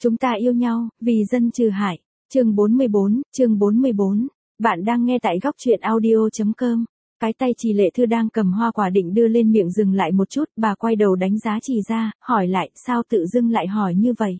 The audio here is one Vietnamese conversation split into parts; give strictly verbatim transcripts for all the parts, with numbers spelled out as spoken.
Chúng ta yêu nhau, vì dân trừ hại. Chương bốn mươi bốn, chương bốn mươi bốn. Bạn đang nghe tại góc truyện audio chấm com. Cái tay Trì Lệ Thư đang cầm hoa quả định đưa lên miệng dừng lại một chút, bà quay đầu đánh giá Trì Gia, hỏi lại, sao tự dưng lại hỏi như vậy?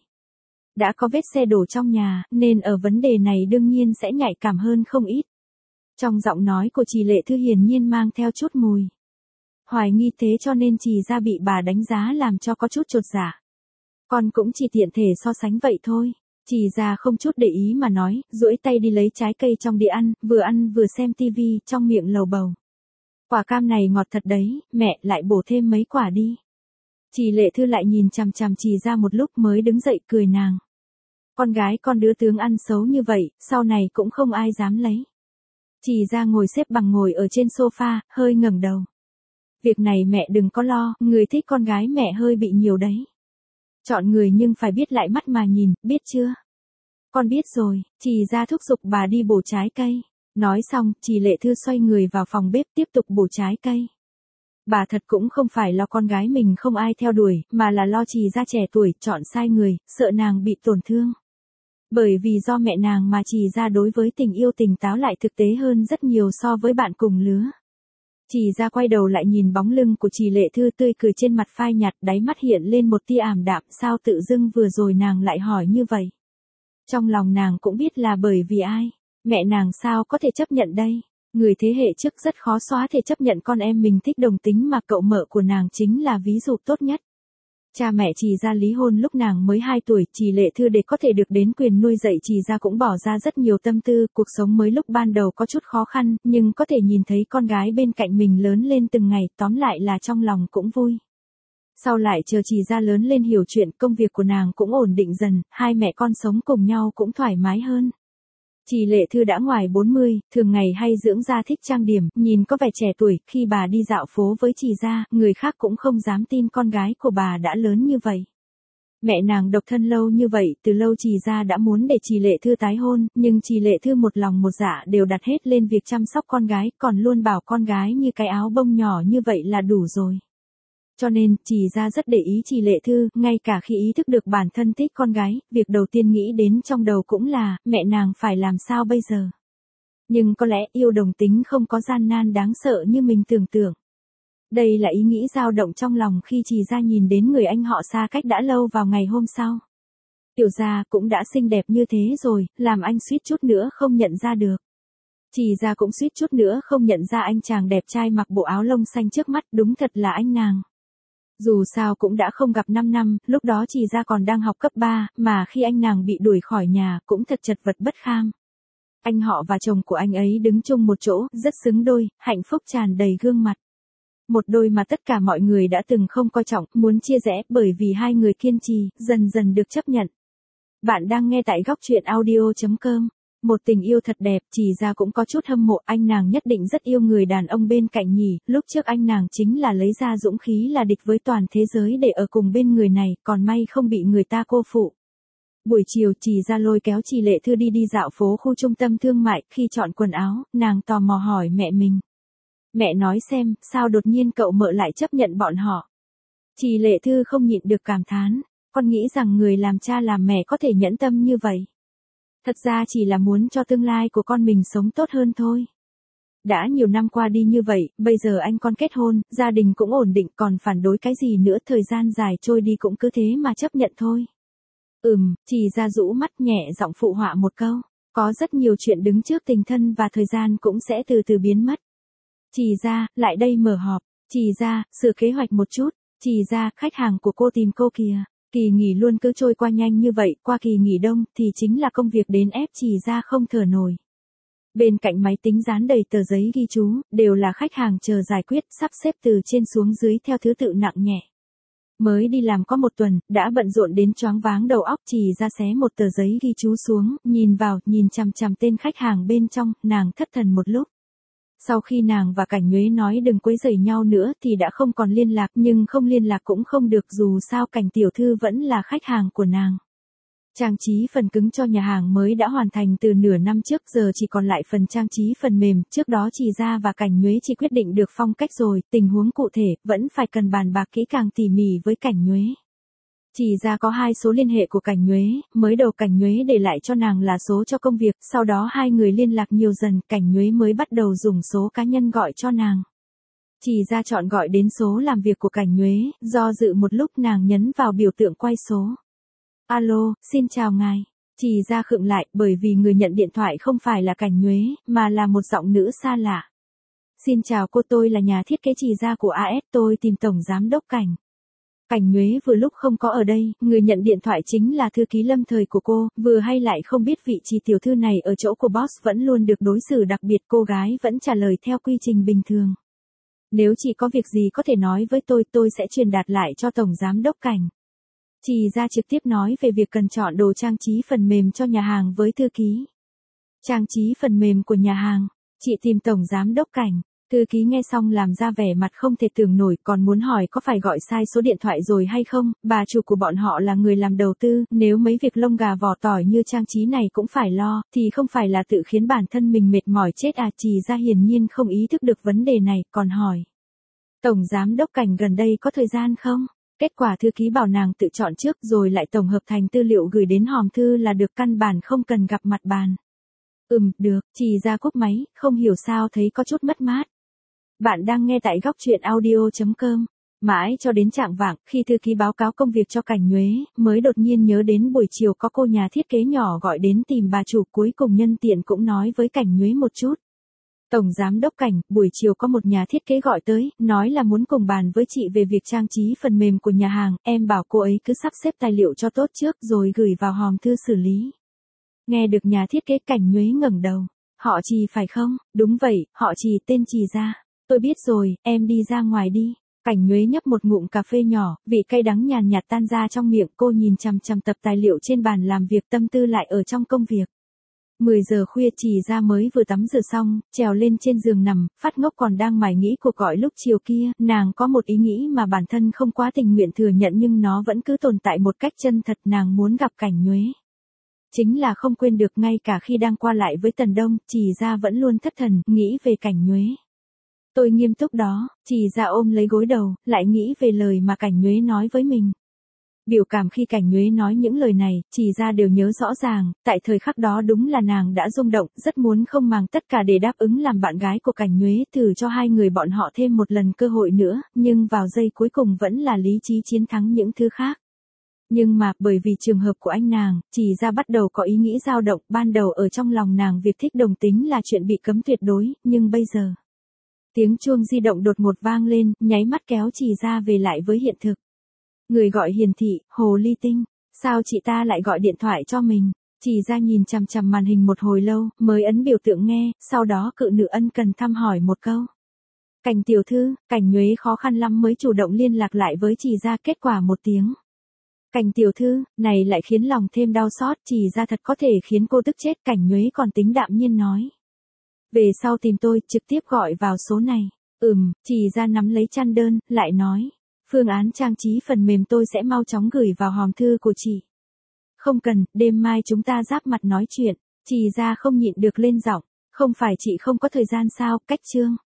Đã có vết xe đổ trong nhà, nên ở vấn đề này đương nhiên sẽ nhạy cảm hơn không ít. Trong giọng nói của Trì Lệ Thư hiển nhiên mang theo chút mùi hoài nghi, thế cho nên Trì Gia bị bà đánh giá làm cho có chút chột dạ. Con cũng chỉ tiện thể so sánh vậy thôi. Trì Gia không chút để ý mà nói, duỗi tay đi lấy trái cây trong đĩa ăn, vừa ăn vừa xem tivi, trong miệng lầu bầu. Quả cam này ngọt thật đấy, mẹ lại bổ thêm mấy quả đi. Trì Lệ Thư lại nhìn chằm chằm Trì Gia một lúc mới đứng dậy cười nàng. Con gái con đứa tướng ăn xấu như vậy, sau này cũng không ai dám lấy. Trì Gia ngồi xếp bằng ngồi ở trên sofa, hơi ngẩng đầu. Việc này mẹ đừng có lo, người thích con gái mẹ hơi bị nhiều đấy. Chọn người nhưng phải biết lại mắt mà nhìn, biết chưa? Con biết rồi. Trì Gia thúc giục bà đi bổ trái cây. Nói xong, Trì Lệ Thư xoay người vào phòng bếp tiếp tục bổ trái cây. Bà thật cũng không phải lo con gái mình không ai theo đuổi, mà là lo Trì Gia trẻ tuổi, chọn sai người, sợ nàng bị tổn thương. Bởi vì do mẹ nàng mà Trì Gia đối với tình yêu tỉnh táo lại thực tế hơn rất nhiều so với bạn cùng lứa. Trì Gia quay đầu lại nhìn bóng lưng của Trì Lệ Thư tươi cười trên mặt phai nhạt, đáy mắt hiện lên một tia ảm đạm, sao tự dưng vừa rồi nàng lại hỏi như vậy. Trong lòng nàng cũng biết là bởi vì ai, mẹ nàng sao có thể chấp nhận đây, người thế hệ trước rất khó xóa thể chấp nhận con em mình thích đồng tính mà cậu mợ của nàng chính là ví dụ tốt nhất. Cha mẹ Trì Gia lý hôn lúc nàng mới hai tuổi, Trì Lệ Thư để có thể được đến quyền nuôi dạy Trì Gia cũng bỏ ra rất nhiều tâm tư, cuộc sống mới lúc ban đầu có chút khó khăn, nhưng có thể nhìn thấy con gái bên cạnh mình lớn lên từng ngày, tóm lại là trong lòng cũng vui. Sau lại chờ Trì Gia lớn lên hiểu chuyện, công việc của nàng cũng ổn định dần, hai mẹ con sống cùng nhau cũng thoải mái hơn. Trì Lệ Thư đã ngoài bốn mươi, thường ngày hay dưỡng da thích trang điểm, nhìn có vẻ trẻ tuổi, khi bà đi dạo phố với Trì Gia, người khác cũng không dám tin con gái của bà đã lớn như vậy. Mẹ nàng độc thân lâu như vậy, từ lâu Trì Gia đã muốn để Trì Lệ Thư tái hôn, nhưng Trì Lệ Thư một lòng một dạ đều đặt hết lên việc chăm sóc con gái, còn luôn bảo con gái như cái áo bông nhỏ như vậy là đủ rồi. Cho nên, Trì Gia rất để ý Trì Lệ Thư, ngay cả khi ý thức được bản thân thích con gái, việc đầu tiên nghĩ đến trong đầu cũng là, mẹ nàng phải làm sao bây giờ. Nhưng có lẽ yêu đồng tính không có gian nan đáng sợ như mình tưởng tượng. Đây là ý nghĩ dao động trong lòng khi Trì Gia nhìn đến người anh họ xa cách đã lâu vào ngày hôm sau. Tiểu Gia cũng đã xinh đẹp như thế rồi, làm anh suýt chút nữa không nhận ra được. Trì Gia cũng suýt chút nữa không nhận ra anh chàng đẹp trai mặc bộ áo lông xanh trước mắt, đúng thật là anh nàng. Dù sao cũng đã không gặp năm năm, lúc đó Trì Gia còn đang học cấp ba, mà khi anh nàng bị đuổi khỏi nhà, cũng thật chật vật bất kham. Anh họ và chồng của anh ấy đứng chung một chỗ, rất xứng đôi, hạnh phúc tràn đầy gương mặt. Một đôi mà tất cả mọi người đã từng không coi trọng, muốn chia rẽ, bởi vì hai người kiên trì, dần dần được chấp nhận. Bạn đang nghe tại góc truyện audio chấm com. Một tình yêu thật đẹp, Trì Gia cũng có chút hâm mộ, anh nàng nhất định rất yêu người đàn ông bên cạnh nhỉ, lúc trước anh nàng chính là lấy ra dũng khí là địch với toàn thế giới để ở cùng bên người này, còn may không bị người ta cô phụ. Buổi chiều Trì Gia lôi kéo Trì Lệ Thư đi đi dạo phố khu trung tâm thương mại, khi chọn quần áo, nàng tò mò hỏi mẹ mình. Mẹ nói xem, sao đột nhiên cậu mợ lại chấp nhận bọn họ. Trì Lệ Thư không nhịn được cảm thán, con nghĩ rằng người làm cha làm mẹ có thể nhẫn tâm như vậy. Thật ra chỉ là muốn cho tương lai của con mình sống tốt hơn thôi. Đã nhiều năm qua đi như vậy, bây giờ anh con kết hôn, gia đình cũng ổn định, còn phản đối cái gì nữa, thời gian dài trôi đi cũng cứ thế mà chấp nhận thôi. Ừm, Trì Gia rũ mắt nhẹ giọng phụ họa một câu, có rất nhiều chuyện đứng trước tình thân và thời gian cũng sẽ từ từ biến mất. Trì Gia, lại đây mở họp. Trì Gia, sửa kế hoạch một chút. Trì Gia, khách hàng của cô tìm cô kìa. Kỳ nghỉ luôn cứ trôi qua nhanh như vậy, qua kỳ nghỉ đông thì chính là công việc đến ép Trì Gia không thở nổi. Bên cạnh máy tính dán đầy tờ giấy ghi chú, đều là khách hàng chờ giải quyết, sắp xếp từ trên xuống dưới theo thứ tự nặng nhẹ. Mới đi làm có một tuần, đã bận rộn đến choáng váng đầu óc. Trì Gia xé một tờ giấy ghi chú xuống, nhìn vào, nhìn chằm chằm tên khách hàng bên trong, nàng thất thần một lúc. Sau khi nàng và Cảnh Nhuế nói đừng quấy rầy nhau nữa thì đã không còn liên lạc, nhưng không liên lạc cũng không được, dù sao Cảnh tiểu thư vẫn là khách hàng của nàng. Trang trí phần cứng cho nhà hàng mới đã hoàn thành từ nửa năm trước, giờ chỉ còn lại phần trang trí phần mềm, trước đó Trì Gia và Cảnh Nhuế chỉ quyết định được phong cách rồi, tình huống cụ thể vẫn phải cần bàn bạc kỹ càng tỉ mỉ với Cảnh Nhuế. Chỉ ra có hai số liên hệ của Cảnh Nhuế, mới đầu Cảnh Nhuế để lại cho nàng là số cho công việc, sau đó hai người liên lạc nhiều dần, Cảnh Nhuế mới bắt đầu dùng số cá nhân gọi cho nàng. Chỉ ra chọn gọi đến số làm việc của Cảnh Nhuế, do dự một lúc nàng nhấn vào biểu tượng quay số. Alo, xin chào ngài. Chỉ ra khựng lại bởi vì người nhận điện thoại không phải là Cảnh Nhuế, mà là một giọng nữ xa lạ. Xin chào cô, tôi là nhà thiết kế Chỉ ra của a ét, tôi tìm Tổng Giám đốc Cảnh. Cảnh Nhuế vừa lúc không có ở đây, người nhận điện thoại chính là thư ký lâm thời của cô, vừa hay lại không biết vị trí tiểu thư này ở chỗ của boss vẫn luôn được đối xử đặc biệt, cô gái vẫn trả lời theo quy trình bình thường. Nếu chị có việc gì có thể nói với tôi, tôi sẽ truyền đạt lại cho Tổng Giám đốc Cảnh. Chỉ ra trực tiếp nói về việc cần chọn đồ trang trí phần mềm cho nhà hàng với thư ký. Trang trí phần mềm của nhà hàng, chị tìm Tổng Giám đốc Cảnh. Thư ký nghe xong làm ra vẻ mặt không thể tưởng nổi, còn muốn hỏi có phải gọi sai số điện thoại rồi hay không, bà chủ của bọn họ là người làm đầu tư, nếu mấy việc lông gà vỏ tỏi như trang trí này cũng phải lo, thì không phải là tự khiến bản thân mình mệt mỏi chết à. Chỉ ra hiển nhiên không ý thức được vấn đề này, còn hỏi. Tổng Giám đốc Cảnh gần đây có thời gian không? Kết quả thư ký bảo nàng tự chọn trước rồi lại tổng hợp thành tư liệu gửi đến hòm thư là được, căn bản không cần gặp mặt bàn. Ừm, được, Chỉ ra cúp máy, không hiểu sao thấy có chút mất mát. Bạn đang nghe tại góc truyện audio chấm com. Mãi cho đến chạng vạng, khi thư ký báo cáo công việc cho Cảnh Nhuế, mới đột nhiên nhớ đến buổi chiều có cô nhà thiết kế nhỏ gọi đến tìm bà chủ, cuối cùng nhân tiện cũng nói với Cảnh Nhuế một chút. Tổng Giám đốc Cảnh, buổi chiều có một nhà thiết kế gọi tới, nói là muốn cùng bàn với chị về việc trang trí phần mềm của nhà hàng, em bảo cô ấy cứ sắp xếp tài liệu cho tốt trước rồi gửi vào hòm thư xử lý. Nghe được nhà thiết kế, Cảnh Nhuế ngẩng đầu. Họ Trì phải không? Đúng vậy, họ Trì, tên Trì ra. Tôi biết rồi, em đi ra ngoài đi. Cảnh Nhuế nhấp một ngụm cà phê nhỏ, vị cay đắng nhàn nhạt tan ra trong miệng, cô nhìn chằm chằm tập tài liệu trên bàn làm việc, tâm tư lại ở trong công việc. mười giờ khuya, Chỉ ra mới vừa tắm rửa xong, trèo lên trên giường nằm, phát ngốc còn đang mải nghĩ cuộc gọi lúc chiều kia, nàng có một ý nghĩ mà bản thân không quá tình nguyện thừa nhận nhưng nó vẫn cứ tồn tại một cách chân thật, nàng muốn gặp Cảnh Nhuế. Chính là không quên được, ngay cả khi đang qua lại với Tần Đông, Chỉ ra vẫn luôn thất thần, nghĩ về Cảnh Nhuế. Tôi nghiêm túc đó, Chỉ ra ôm lấy gối đầu, lại nghĩ về lời mà Cảnh Nhuế nói với mình. Biểu cảm khi Cảnh Nhuế nói những lời này, Chỉ ra đều nhớ rõ ràng, tại thời khắc đó đúng là nàng đã rung động, rất muốn không màng tất cả để đáp ứng làm bạn gái của Cảnh Nhuế, thử cho hai người bọn họ thêm một lần cơ hội nữa, nhưng vào giây cuối cùng vẫn là lý trí chiến thắng những thứ khác. Nhưng mà, bởi vì trường hợp của anh nàng, Chỉ ra bắt đầu có ý nghĩ dao động, ban đầu ở trong lòng nàng việc thích đồng tính là chuyện bị cấm tuyệt đối, nhưng bây giờ. Tiếng chuông di động đột ngột vang lên, nháy mắt kéo Chỉ ra về lại với hiện thực. Người gọi hiển thị, Hồ Ly Tinh, sao chị ta lại gọi điện thoại cho mình? Chỉ ra nhìn chằm chằm màn hình một hồi lâu, mới ấn biểu tượng nghe, sau đó cự nữ ân cần thăm hỏi một câu. Cảnh tiểu thư, Cảnh Nhuế khó khăn lắm mới chủ động liên lạc lại với Chỉ ra, kết quả một tiếng. Cảnh tiểu thư, này lại khiến lòng thêm đau xót, Chỉ ra thật có thể khiến cô tức chết. Cảnh Nhuế còn tính đạm nhiên nói. Về sau tìm tôi, trực tiếp gọi vào số này. Ừm, Chỉ ra nắm lấy chăn đơn, lại nói. Phương án trang trí phần mềm tôi sẽ mau chóng gửi vào hòm thư của chị. Không cần, đêm mai chúng ta giáp mặt nói chuyện. Chỉ ra không nhịn được lên giọng. Không phải chị không có thời gian sao, cách chương.